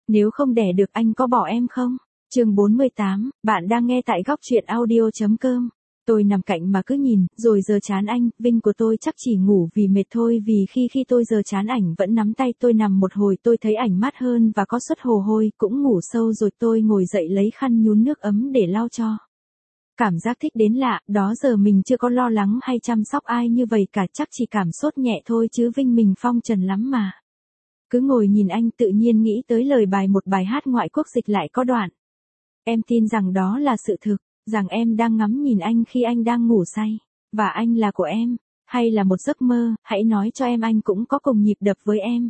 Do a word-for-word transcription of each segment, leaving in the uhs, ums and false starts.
Nếu không đẻ được anh có bỏ em không? Chương bốn mươi tám, bạn đang nghe tại góc truyện audio chấm com. Tôi nằm cạnh mà cứ nhìn, rồi giờ chán anh, Vinh của tôi chắc chỉ ngủ vì mệt thôi, vì khi khi tôi giờ chán ảnh vẫn nắm tay tôi nằm một hồi, tôi thấy ảnh mát hơn và có suất hồ hôi, cũng ngủ sâu rồi tôi ngồi dậy lấy khăn nhún nước ấm để lau cho. Cảm giác thích đến lạ, đó giờ mình chưa có lo lắng hay chăm sóc ai như vậy cả, chắc chỉ cảm sốt nhẹ thôi chứ Vinh mình phong trần lắm mà. Cứ ngồi nhìn anh tự nhiên nghĩ tới lời bài một bài hát ngoại quốc dịch lại có đoạn. Em tin rằng đó là sự thực, rằng em đang ngắm nhìn anh khi anh đang ngủ say, và anh là của em, hay là một giấc mơ, hãy nói cho em anh cũng có cùng nhịp đập với em.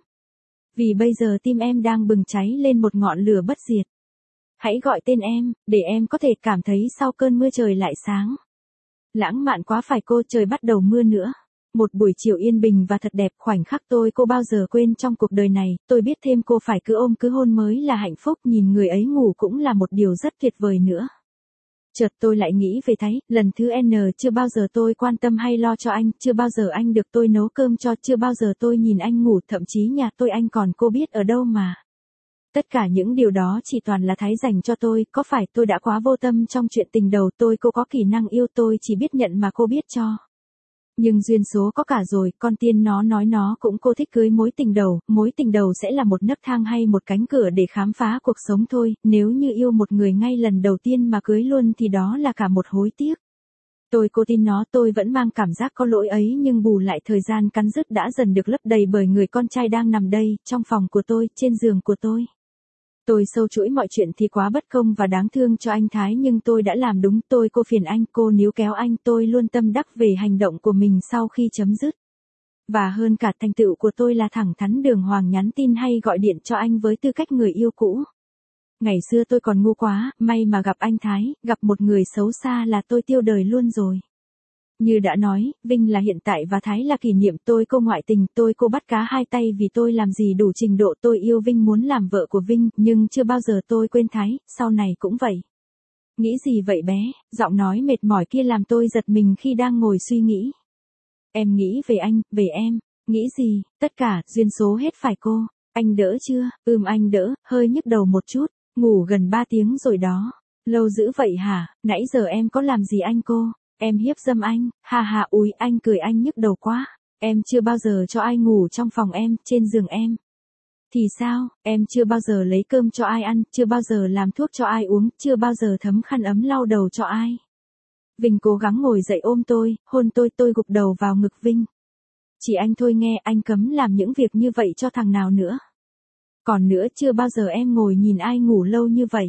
Vì bây giờ tim em đang bừng cháy lên một ngọn lửa bất diệt. Hãy gọi tên em, để em có thể cảm thấy sau cơn mưa trời lại sáng. Lãng mạn quá phải cô, trời bắt đầu mưa nữa. Một buổi chiều yên bình và thật đẹp, khoảnh khắc tôi cô bao giờ quên trong cuộc đời này, tôi biết thêm cô phải cứ ôm cứ hôn mới là hạnh phúc, nhìn người ấy ngủ cũng là một điều rất tuyệt vời nữa. Chợt tôi lại nghĩ về Thái, lần thứ N chưa bao giờ tôi quan tâm hay lo cho anh, chưa bao giờ anh được tôi nấu cơm cho, chưa bao giờ tôi nhìn anh ngủ, thậm chí nhà tôi anh còn cô biết ở đâu mà. Tất cả những điều đó chỉ toàn là Thái dành cho tôi, có phải tôi đã quá vô tâm trong chuyện tình đầu, tôi cô có kỹ năng yêu, tôi chỉ biết nhận mà cô biết cho. Nhưng duyên số có cả rồi, con tiên nó nói nó cũng cô thích cưới mối tình đầu, mối tình đầu sẽ là một nấc thang hay một cánh cửa để khám phá cuộc sống thôi, nếu như yêu một người ngay lần đầu tiên mà cưới luôn thì đó là cả một hối tiếc. Tôi cô tin nó, tôi vẫn mang cảm giác có lỗi ấy, nhưng bù lại thời gian cắn rứt đã dần được lấp đầy bởi người con trai đang nằm đây, trong phòng của tôi, trên giường của tôi. Tôi sâu chuỗi mọi chuyện thì quá bất công và đáng thương cho anh Thái, nhưng tôi đã làm đúng, tôi cô phiền anh, cô níu kéo anh, tôi luôn tâm đắc về hành động của mình sau khi chấm dứt. Và hơn cả, thành tựu của tôi là thẳng thắn đường hoàng nhắn tin hay gọi điện cho anh với tư cách người yêu cũ. Ngày xưa tôi còn ngu quá, may mà gặp anh Thái, gặp một người xấu xa là tôi tiêu đời luôn rồi. Như đã nói, Vinh là hiện tại và Thái là kỷ niệm, tôi cô ngoại tình, tôi cô bắt cá hai tay vì tôi làm gì đủ trình độ, tôi yêu Vinh, muốn làm vợ của Vinh, nhưng chưa bao giờ tôi quên Thái, sau này cũng vậy. Nghĩ gì vậy bé, giọng nói mệt mỏi kia làm tôi giật mình khi đang ngồi suy nghĩ. Em nghĩ về anh, về em, nghĩ gì, tất cả, duyên số hết phải cô, anh đỡ chưa, ừm anh đỡ, hơi nhức đầu một chút, ngủ gần ba tiếng rồi đó, lâu dữ vậy hả, nãy giờ em có làm gì anh cô? Em hiếp dâm anh, ha ha, úi anh cười, anh nhức đầu quá, em chưa bao giờ cho ai ngủ trong phòng em, trên giường em. Thì sao, em chưa bao giờ lấy cơm cho ai ăn, chưa bao giờ làm thuốc cho ai uống, chưa bao giờ thấm khăn ấm lau đầu cho ai. Vinh cố gắng ngồi dậy ôm tôi, hôn tôi, tôi gục đầu vào ngực Vinh. Chỉ anh thôi nghe, anh cấm làm những việc như vậy cho thằng nào nữa. Còn nữa, chưa bao giờ em ngồi nhìn ai ngủ lâu như vậy.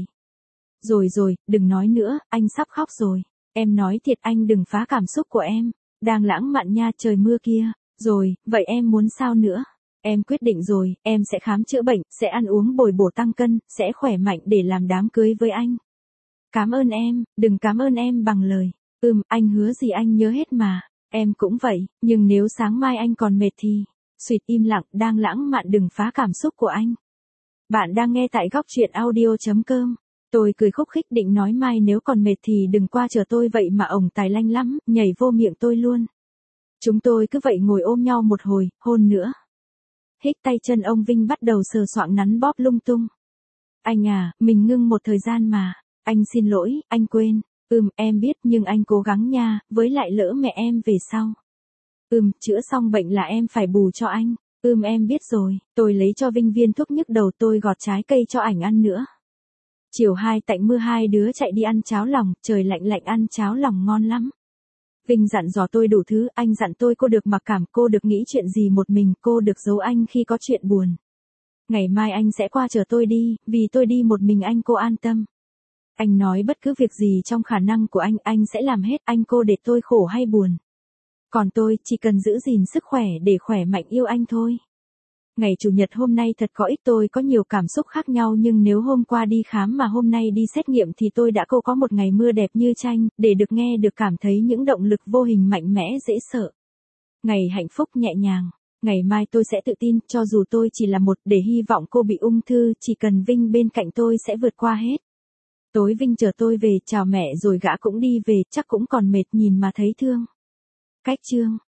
Rồi rồi, đừng nói nữa, anh sắp khóc rồi. Em nói thiệt, anh đừng phá cảm xúc của em. Đang lãng mạn nha, trời mưa kia. Rồi, vậy em muốn sao nữa? Em quyết định rồi, em sẽ khám chữa bệnh, sẽ ăn uống bồi bổ tăng cân, sẽ khỏe mạnh để làm đám cưới với anh. Cảm ơn em, đừng cảm ơn em bằng lời. Ừm, anh hứa gì anh nhớ hết mà. Em cũng vậy, nhưng nếu sáng mai anh còn mệt thì... Xuyệt, im lặng, đang lãng mạn, đừng phá cảm xúc của anh. Bạn đang nghe tại góc truyện audio chấm com. Tôi cười khúc khích định nói mai nếu còn mệt thì đừng qua chờ tôi, vậy mà ổng tài lanh lắm, nhảy vô miệng tôi luôn. Chúng tôi cứ vậy ngồi ôm nhau một hồi, hôn nữa. Hít tay chân ông Vinh bắt đầu sờ soạng nắn bóp lung tung. Anh à, mình ngưng một thời gian mà. Anh xin lỗi, anh quên. Ừm, em biết nhưng anh cố gắng nha, với lại lỡ mẹ em về sau. Ừm, chữa xong bệnh là em phải bù cho anh. Ừm em biết rồi, tôi lấy cho Vinh viên thuốc nhức đầu, tôi gọt trái cây cho ảnh ăn nữa. Chiều hai tạnh mưa hai đứa chạy đi ăn cháo lòng, trời lạnh lạnh ăn cháo lòng ngon lắm. Vinh dặn dò tôi đủ thứ, anh dặn tôi cô được mặc cảm, cô được nghĩ chuyện gì một mình, cô được giấu anh khi có chuyện buồn. Ngày mai anh sẽ qua chờ tôi đi, vì tôi đi một mình anh cô an tâm. Anh nói bất cứ việc gì trong khả năng của anh, anh sẽ làm hết, anh cô để tôi khổ hay buồn. Còn tôi, chỉ cần giữ gìn sức khỏe để khỏe mạnh yêu anh thôi. Ngày Chủ nhật hôm nay thật có ích, tôi có nhiều cảm xúc khác nhau, nhưng nếu hôm qua đi khám mà hôm nay đi xét nghiệm thì tôi đã cô có một ngày mưa đẹp như tranh, để được nghe được cảm thấy những động lực vô hình mạnh mẽ dễ sợ. Ngày hạnh phúc nhẹ nhàng, ngày mai tôi sẽ tự tin, cho dù tôi chỉ là một, để hy vọng cô bị ung thư, chỉ cần Vinh bên cạnh tôi sẽ vượt qua hết. Tối Vinh chờ tôi về, chào mẹ rồi gã cũng đi về, chắc cũng còn mệt nhìn mà thấy thương. Cách chương